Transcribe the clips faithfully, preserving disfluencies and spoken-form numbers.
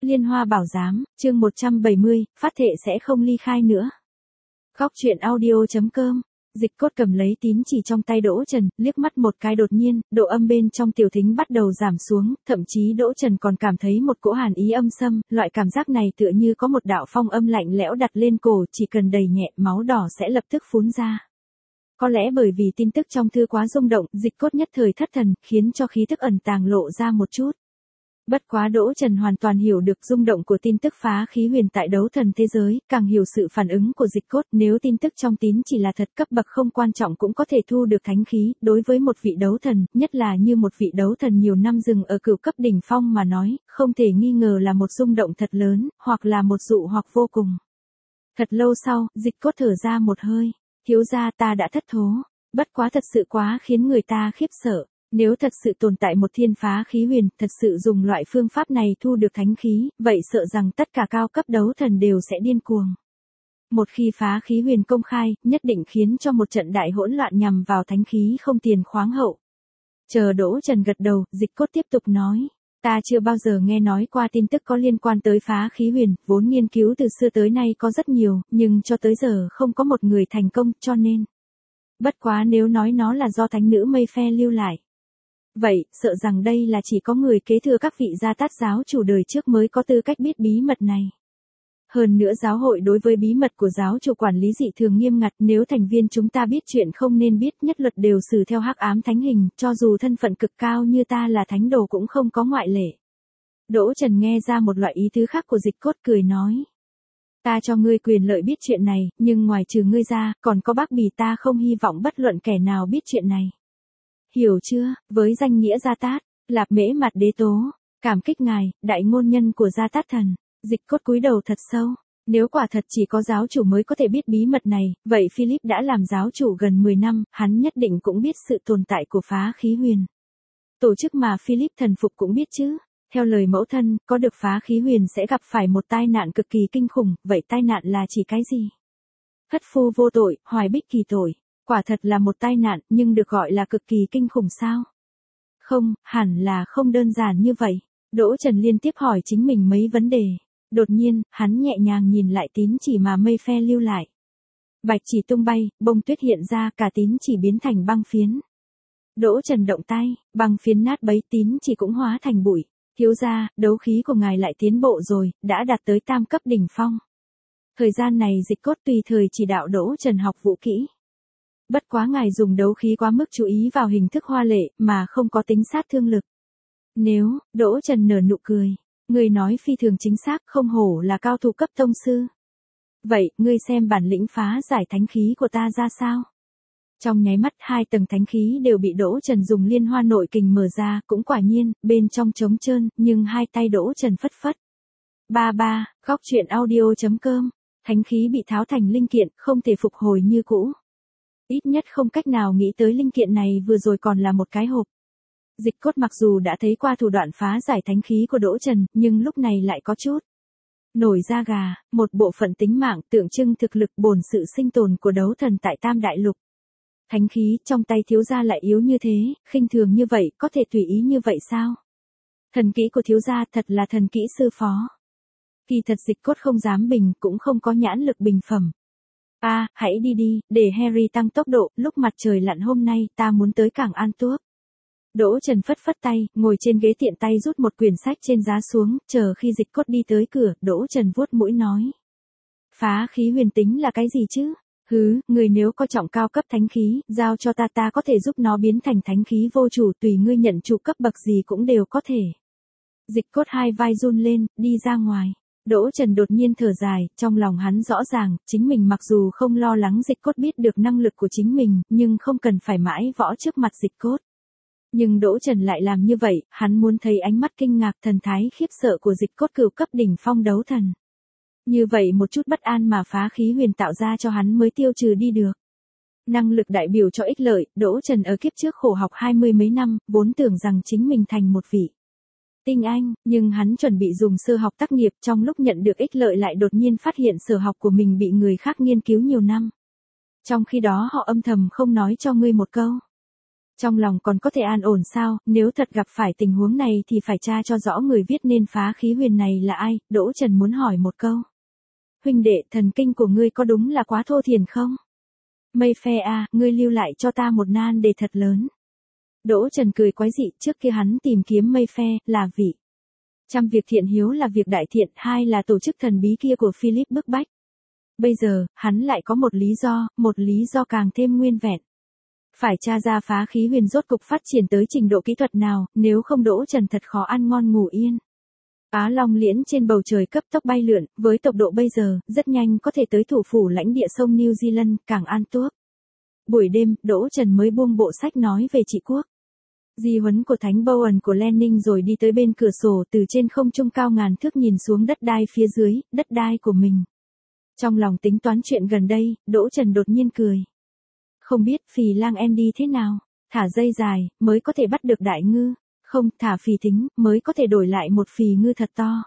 Liên Hoa Bảo Giám, chương một trăm bảy mươi, phát thệ sẽ không ly khai nữa. Góc truyện audio chấm com. Dịch Cốt cầm lấy tín chỉ trong tay Đỗ Trần, liếc mắt một cái đột nhiên, độ âm bên trong tiểu thính bắt đầu giảm xuống, thậm chí Đỗ Trần còn cảm thấy một cỗ hàn ý âm xâm, loại cảm giác này tựa như có một đạo phong âm lạnh lẽo đặt lên cổ, chỉ cần đầy nhẹ, máu đỏ sẽ lập tức phún ra. Có lẽ bởi vì tin tức trong thư quá rung động, Dịch Cốt nhất thời thất thần, khiến cho khí tức ẩn tàng lộ ra một chút. Bất quá Đỗ Trần hoàn toàn hiểu được rung động của tin tức phá khí huyền tại đấu thần thế giới, càng hiểu sự phản ứng của Dịch Cốt, nếu tin tức trong tín chỉ là thật, cấp bậc không quan trọng cũng có thể thu được thánh khí, đối với một vị đấu thần, nhất là như một vị đấu thần nhiều năm dừng ở cửu cấp đỉnh phong mà nói, không thể nghi ngờ là một rung động thật lớn, hoặc là một dụ hoặc vô cùng. Thật lâu sau, Dịch Cốt thở ra một hơi, thiếu gia ta đã thất thố, bất quá thật sự quá khiến người ta khiếp sợ. Nếu thật sự tồn tại một thiên phá khí huyền, thật sự dùng loại phương pháp này thu được thánh khí, vậy sợ rằng tất cả cao cấp đấu thần đều sẽ điên cuồng. Một khi phá khí huyền công khai, nhất định khiến cho một trận đại hỗn loạn nhằm vào thánh khí không tiền khoáng hậu. Chờ Đỗ Trần gật đầu, Dịch Cốt tiếp tục nói. Ta chưa bao giờ nghe nói qua tin tức có liên quan tới phá khí huyền, vốn nghiên cứu từ xưa tới nay có rất nhiều, nhưng cho tới giờ không có một người thành công, cho nên. Bất quá nếu nói nó là do thánh nữ Mây Phe lưu lại. Vậy, sợ rằng đây là chỉ có người kế thừa các vị Gia Tát giáo chủ đời trước mới có tư cách biết bí mật này. Hơn nữa giáo hội đối với bí mật của giáo chủ quản lý dị thường nghiêm ngặt, nếu thành viên chúng ta biết chuyện không nên biết, nhất luật đều xử theo hắc ám thánh hình, cho dù thân phận cực cao như ta là thánh đồ cũng không có ngoại lệ. Đỗ Trần nghe ra một loại ý tứ khác của Dịch Cốt, cười nói. Ta cho ngươi quyền lợi biết chuyện này, nhưng ngoài trừ ngươi ra, còn có bác bì ta không hy vọng bất luận kẻ nào biết chuyện này. Hiểu chưa, với danh nghĩa Gia Tát, Lạp Mễ Mặt Đế Tố, cảm kích ngài, đại ngôn nhân của Gia Tát thần. Dịch Cốt cúi đầu thật sâu, nếu quả thật chỉ có giáo chủ mới có thể biết bí mật này, vậy Philip đã làm giáo chủ gần mười năm, hắn nhất định cũng biết sự tồn tại của phá khí huyền. Tổ chức mà Philip thần phục cũng biết chứ, theo lời mẫu thân, có được phá khí huyền sẽ gặp phải một tai nạn cực kỳ kinh khủng, vậy tai nạn là chỉ cái gì? Thất phu vô tội, hoài bích kỳ tội. Quả thật là một tai nạn, nhưng được gọi là cực kỳ kinh khủng sao? Không, hẳn là không đơn giản như vậy. Đỗ Trần liên tiếp hỏi chính mình mấy vấn đề. Đột nhiên, hắn nhẹ nhàng nhìn lại tín chỉ mà Mây Phe lưu lại. Bạch chỉ tung bay, bông tuyết hiện ra, cả tín chỉ biến thành băng phiến. Đỗ Trần động tay, băng phiến nát bấy, tín chỉ cũng hóa thành bụi. Thiếu gia, đấu khí của ngài lại tiến bộ rồi, đã đạt tới tam cấp đỉnh phong. Thời gian này Dịch Cốt tùy thời chỉ đạo Đỗ Trần học vũ kỹ. Bất quá ngài dùng đấu khí quá mức chú ý vào hình thức hoa lệ, mà không có tính sát thương lực. Nếu, Đỗ Trần nở nụ cười, ngươi nói phi thường chính xác, không hổ là cao thủ cấp tông sư. Vậy, ngươi xem bản lĩnh phá giải thánh khí của ta ra sao? Trong nháy mắt hai tầng thánh khí đều bị Đỗ Trần dùng liên hoa nội kình mở ra, cũng quả nhiên, bên trong trống trơn, nhưng hai tay Đỗ Trần phất phất. Ba ba, góc truyện audio chấm com, thánh khí bị tháo thành linh kiện, không thể phục hồi như cũ. Ít nhất không cách nào nghĩ tới linh kiện này vừa rồi còn là một cái hộp. Dịch Cốt mặc dù đã thấy qua thủ đoạn phá giải thánh khí của Đỗ Trần, nhưng lúc này lại có chút nổi da gà, một bộ phận tính mạng tượng trưng thực lực bổn sự sinh tồn của đấu thần tại Tam Đại Lục. Thánh khí trong tay thiếu gia lại yếu như thế, khinh thường như vậy, có thể tùy ý như vậy sao? Thần kỹ của thiếu gia thật là thần kỹ sư phó. Kỳ thật Dịch Cốt không dám bình, cũng không có nhãn lực bình phẩm. A, à, hãy đi đi, để Harry tăng tốc độ, lúc mặt trời lặn hôm nay, ta muốn tới cảng An Tuốc. Đỗ Trần phất phất tay, ngồi trên ghế tiện tay rút một quyển sách trên giá xuống, chờ khi Dịch Cốt đi tới cửa, Đỗ Trần vuốt mũi nói. Phá khí huyền tính là cái gì chứ? Hứ, người nếu có trọng cao cấp thánh khí, giao cho ta ta có thể giúp nó biến thành thánh khí vô chủ, tùy ngươi nhận chủ cấp bậc gì cũng đều có thể. Dịch Cốt hai vai run lên, đi ra ngoài. Đỗ Trần đột nhiên thở dài, trong lòng hắn rõ ràng, chính mình mặc dù không lo lắng Dịch Cốt biết được năng lực của chính mình, nhưng không cần phải mãi võ trước mặt Dịch Cốt. Nhưng Đỗ Trần lại làm như vậy, hắn muốn thấy ánh mắt kinh ngạc thần thái khiếp sợ của Dịch Cốt cửu cấp đỉnh phong đấu thần. Như vậy một chút bất an mà phá khí huyền tạo ra cho hắn mới tiêu trừ đi được. Năng lực đại biểu cho ích lợi, Đỗ Trần ở kiếp trước khổ học hai mươi mấy năm, vốn tưởng rằng chính mình thành một vị tinh anh, nhưng hắn chuẩn bị dùng sơ học tác nghiệp, trong lúc nhận được ích lợi lại đột nhiên phát hiện sở học của mình bị người khác nghiên cứu nhiều năm. Trong khi đó họ âm thầm không nói cho ngươi một câu. Trong lòng còn có thể an ổn sao, nếu thật gặp phải tình huống này thì phải tra cho rõ người viết nên phá khí huyền này là ai, Đỗ Trần muốn hỏi một câu. Huynh đệ, thần kinh của ngươi có đúng là quá thô thiển không? Mayfair à, ngươi lưu lại cho ta một nan đề thật lớn. Đỗ Trần cười quái dị, trước kia hắn tìm kiếm Mayfair, là vị. Trăm việc thiện hiếu là việc đại thiện, hai là tổ chức thần bí kia của Philip bức bách. Bây giờ, hắn lại có một lý do, một lý do càng thêm nguyên vẹn. Phải tra ra phá khí huyền rốt cục phát triển tới trình độ kỹ thuật nào, nếu không Đỗ Trần thật khó ăn ngon ngủ yên. Á Long liễn trên bầu trời cấp tốc bay lượn, với tốc độ bây giờ, rất nhanh có thể tới thủ phủ lãnh địa sông New Zealand, cảng An Tuốc. Buổi đêm, Đỗ Trần mới buông bộ sách nói về trị quốc. Di huấn của Thánh Bowen của Lenin rồi đi tới bên cửa sổ từ trên không trung cao ngàn thước nhìn xuống đất đai phía dưới, đất đai của mình. Trong lòng tính toán chuyện gần đây, Đỗ Trần đột nhiên cười. Không biết phì lang Andy thế nào, thả dây dài, mới có thể bắt được đại ngư, không, thả phì thính, mới có thể đổi lại một phì ngư thật to.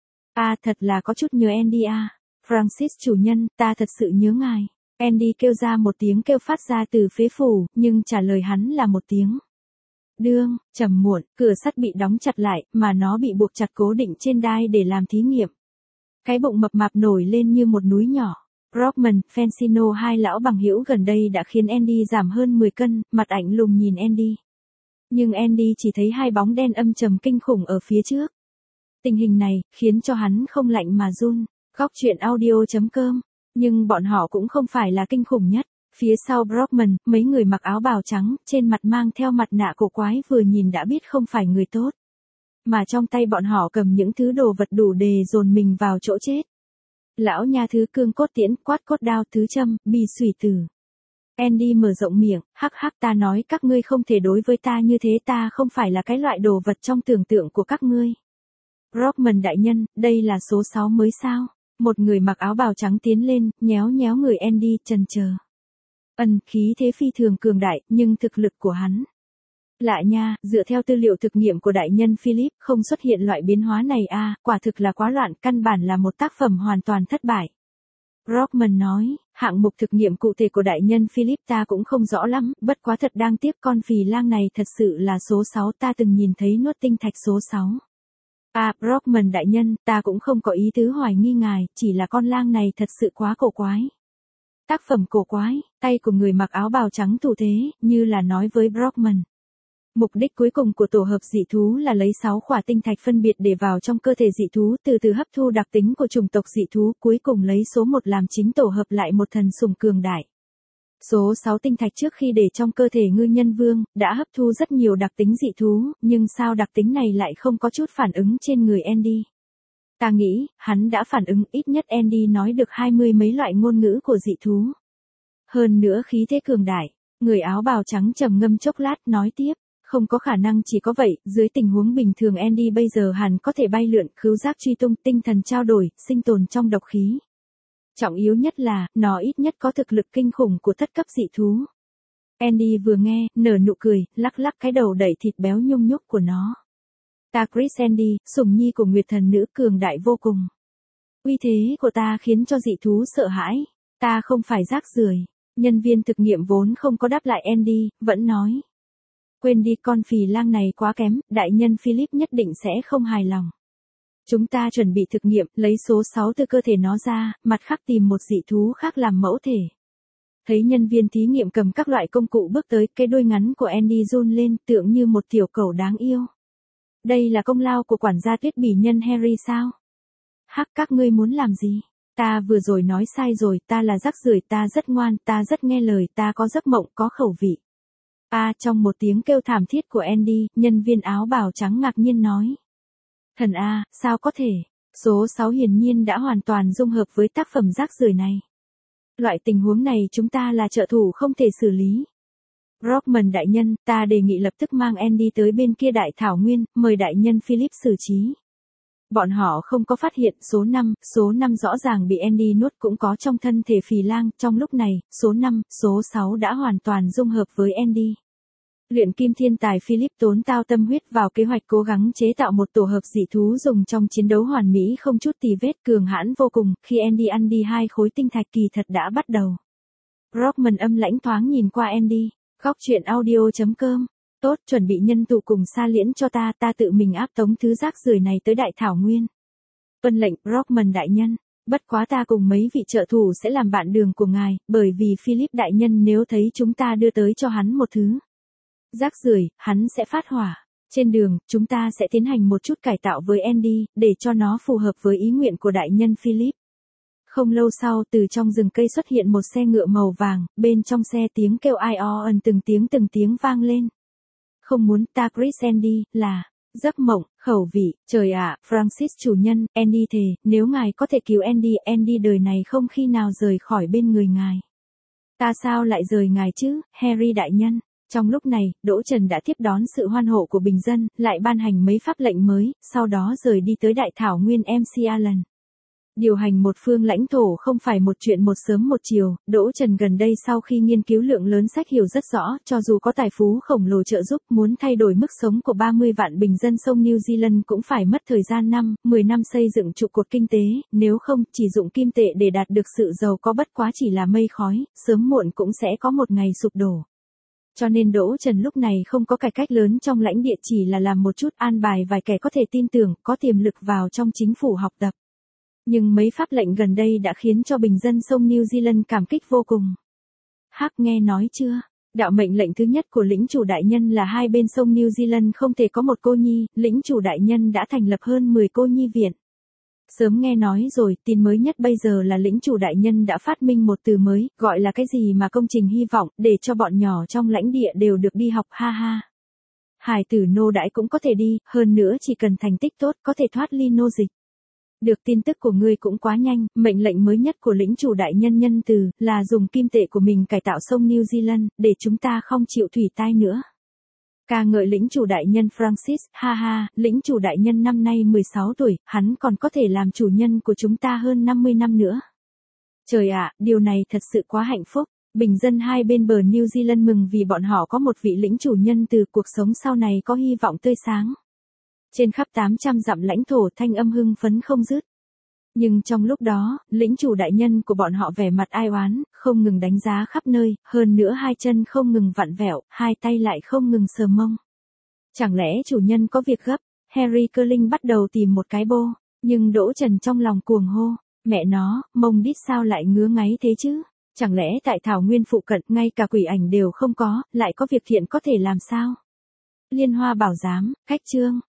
À, thật là có chút nhớ Andy à. Francis chủ nhân, ta thật sự nhớ ngài. Andy kêu ra một tiếng kêu phát ra từ phế phủ, nhưng trả lời hắn là một tiếng. Đương, trầm muộn, cửa sắt bị đóng chặt lại, mà nó bị buộc chặt cố định trên đai để làm thí nghiệm. Cái bụng mập mạp nổi lên như một núi nhỏ. Brockman, Fensino hai lão bằng hữu gần đây đã khiến Andy giảm hơn mười cân, mặt ảnh lùng nhìn Andy. Nhưng Andy chỉ thấy hai bóng đen âm trầm kinh khủng ở phía trước. Tình hình này, khiến cho hắn không lạnh mà run. Góc truyện audio chấm com. Nhưng bọn họ cũng không phải là kinh khủng nhất. Phía sau Brockman, mấy người mặc áo bào trắng, trên mặt mang theo mặt nạ cổ quái vừa nhìn đã biết không phải người tốt. Mà trong tay bọn họ cầm những thứ đồ vật đủ để dồn mình vào chỗ chết. Lão nha thứ cương cốt tiễn, quát cốt đao, thứ châm, bì xùy tử. Andy mở rộng miệng, hắc hắc ta nói các ngươi không thể đối với ta như thế, ta không phải là cái loại đồ vật trong tưởng tượng của các ngươi. Brockman đại nhân, đây là số sáu mới sao? Một người mặc áo bào trắng tiến lên, nhéo nhéo người Andy, chần chờ. Ân, khí thế phi thường cường đại, nhưng thực lực của hắn. Lạ nha, dựa theo tư liệu thực nghiệm của đại nhân Philip, không xuất hiện loại biến hóa này à, quả thực là quá loạn, căn bản là một tác phẩm hoàn toàn thất bại. Brockman nói, hạng mục thực nghiệm cụ thể của đại nhân Philip ta cũng không rõ lắm, bất quá thật đáng tiếc con phì lang này thật sự là số sáu, ta từng nhìn thấy nuốt tinh thạch số sáu. À, Brockman đại nhân, ta cũng không có ý tứ hoài nghi ngài, chỉ là con lang này thật sự quá cổ quái. Tác phẩm cổ quái, tay của người mặc áo bào trắng thủ thế, như là nói với Brockman. Mục đích cuối cùng của tổ hợp dị thú là lấy sáu khỏa tinh thạch phân biệt để vào trong cơ thể dị thú, từ từ hấp thu đặc tính của chủng tộc dị thú, cuối cùng lấy số một làm chính tổ hợp lại một thần sủng cường đại. Số sáu tinh thạch trước khi để trong cơ thể ngư nhân vương, đã hấp thu rất nhiều đặc tính dị thú, nhưng sao đặc tính này lại không có chút phản ứng trên người Andy? Ta nghĩ, hắn đã phản ứng, ít nhất Andy nói được hai mươi mấy loại ngôn ngữ của dị thú. Hơn nữa khí thế cường đại, người áo bào trắng trầm ngâm chốc lát nói tiếp. Không có khả năng chỉ có vậy, dưới tình huống bình thường Andy bây giờ hẳn có thể bay lượn, khứu giác truy tung, tinh thần trao đổi, sinh tồn trong độc khí. Trọng yếu nhất là, nó ít nhất có thực lực kinh khủng của thất cấp dị thú. Andy vừa nghe, nở nụ cười, lắc lắc cái đầu đẩy thịt béo nhung nhúc của nó. Ta Chris Andy, sủng nhi của Nguyệt thần nữ cường đại vô cùng. Uy thế của ta khiến cho dị thú sợ hãi, ta không phải rác rưởi. Nhân viên thực nghiệm vốn không có đáp lại Andy, vẫn nói. Quên đi, con phì lang này quá kém, đại nhân Philip nhất định sẽ không hài lòng. Chúng ta chuẩn bị thực nghiệm, lấy số sáu từ cơ thể nó ra, mặt khác tìm một dị thú khác làm mẫu thể. Thấy nhân viên thí nghiệm cầm các loại công cụ bước tới, cái đuôi ngắn của Andy run lên, tượng như một tiểu cẩu đáng yêu. Đây là công lao của quản gia tuyết bỉ nhân Harry sao? Hắc, các ngươi muốn làm gì? Ta vừa rồi nói sai rồi, ta là rác rưởi, ta rất ngoan, ta rất nghe lời, ta có giấc mộng, có khẩu vị. À, trong một tiếng kêu thảm thiết của Andy, nhân viên áo bào trắng ngạc nhiên nói. Thần a, sao có thể? Số sáu hiển nhiên đã hoàn toàn dung hợp với tác phẩm rác rưởi này. Loại tình huống này chúng ta là trợ thủ không thể xử lý. Brockman đại nhân, ta đề nghị lập tức mang Andy tới bên kia đại thảo nguyên, mời đại nhân Philip xử trí. Bọn họ không có phát hiện số năm, số năm rõ ràng bị Andy nuốt cũng có trong thân thể phì lang, trong lúc này, số năm, số sáu đã hoàn toàn dung hợp với Andy. Luyện kim thiên tài Philip tốn tao tâm huyết vào kế hoạch cố gắng chế tạo một tổ hợp dị thú dùng trong chiến đấu hoàn mỹ không chút tì vết, cường hãn vô cùng, khi Andy ăn đi hai khối tinh thạch kỳ thật đã bắt đầu. Brockman âm lãnh thoáng nhìn qua Andy, Góc chuyện audio chấm com. Tốt, chuẩn bị nhân tụ cùng xa liễn cho ta, ta tự mình áp tống thứ rác rưởi này tới Đại Thảo Nguyên. Vân lệnh, Brockman đại nhân. Bất quá ta cùng mấy vị trợ thủ sẽ làm bạn đường của ngài, bởi vì Philip đại nhân nếu thấy chúng ta đưa tới cho hắn một thứ rác rưởi, hắn sẽ phát hỏa. Trên đường, chúng ta sẽ tiến hành một chút cải tạo với Andy, để cho nó phù hợp với ý nguyện của đại nhân Philip. Không lâu sau, từ trong rừng cây xuất hiện một xe ngựa màu vàng, bên trong xe tiếng kêu ai o ẩn từng tiếng từng tiếng vang lên. Không muốn ta Chris Andy, là giấc mộng, khẩu vị, trời ạ, Francis chủ nhân, Andy thề, nếu ngài có thể cứu Andy, Andy đời này không khi nào rời khỏi bên người ngài. Ta sao lại rời ngài chứ, Harry đại nhân. Trong lúc này, Đỗ Trần đã tiếp đón sự hoan hô của bình dân, lại ban hành mấy pháp lệnh mới, sau đó rời đi tới Đại Thảo Nguyên em xê Allen. Điều hành một phương lãnh thổ không phải một chuyện một sớm một chiều, Đỗ Trần gần đây sau khi nghiên cứu lượng lớn sách hiểu rất rõ, cho dù có tài phú khổng lồ trợ giúp, muốn thay đổi mức sống của ba mươi vạn bình dân sông New Zealand cũng phải mất thời gian năm, mười năm xây dựng trụ cột kinh tế, nếu không, chỉ dụng kim tệ để đạt được sự giàu có bất quá chỉ là mây khói, sớm muộn cũng sẽ có một ngày sụp đổ. Cho nên Đỗ Trần lúc này không có cải cách lớn trong lãnh địa, chỉ là làm một chút an bài vài kẻ có thể tin tưởng, có tiềm lực vào trong chính phủ học tập. Nhưng mấy pháp lệnh gần đây đã khiến cho bình dân sông New Zealand cảm kích vô cùng. Hắc nghe nói chưa? Đạo mệnh lệnh thứ nhất của lĩnh chủ đại nhân là hai bên sông New Zealand không thể có một cô nhi, lĩnh chủ đại nhân đã thành lập hơn mười cô nhi viện. Sớm nghe nói rồi, tin mới nhất bây giờ là lĩnh chủ đại nhân đã phát minh một từ mới, gọi là cái gì mà công trình hy vọng, để cho bọn nhỏ trong lãnh địa đều được đi học, ha ha. Hài tử nô đãi cũng có thể đi, hơn nữa chỉ cần thành tích tốt có thể thoát ly nô dịch. Được tin tức của ngươi cũng quá nhanh, mệnh lệnh mới nhất của lĩnh chủ đại nhân nhân từ, là dùng kim tệ của mình cải tạo sông New Zealand, để chúng ta không chịu thủy tai nữa. Ca ngợi lĩnh chủ đại nhân Francis, ha ha, lĩnh chủ đại nhân năm nay mười sáu tuổi, hắn còn có thể làm chủ nhân của chúng ta hơn năm mươi năm nữa. Trời ạ, điều này thật sự quá hạnh phúc. Bình dân hai bên bờ New Zealand mừng vì bọn họ có một vị lĩnh chủ nhân từ, cuộc sống sau này có hy vọng tươi sáng. Trên khắp tám trăm dặm lãnh thổ thanh âm hưng phấn không dứt. Nhưng trong lúc đó, lĩnh chủ đại nhân của bọn họ vẻ mặt ai oán, không ngừng đánh giá khắp nơi, hơn nữa hai chân không ngừng vặn vẹo, hai tay lại không ngừng sờ mông. Chẳng lẽ chủ nhân có việc gấp? Harry Curling bắt đầu tìm một cái bô, nhưng Đỗ Trần trong lòng cuồng hô, mẹ nó, mông đít sao lại ngứa ngáy thế chứ? Chẳng lẽ tại Thảo Nguyên phụ cận ngay cả quỷ ảnh đều không có, lại có việc thiện có thể làm sao? Liên Hoa bảo giám, khách trương.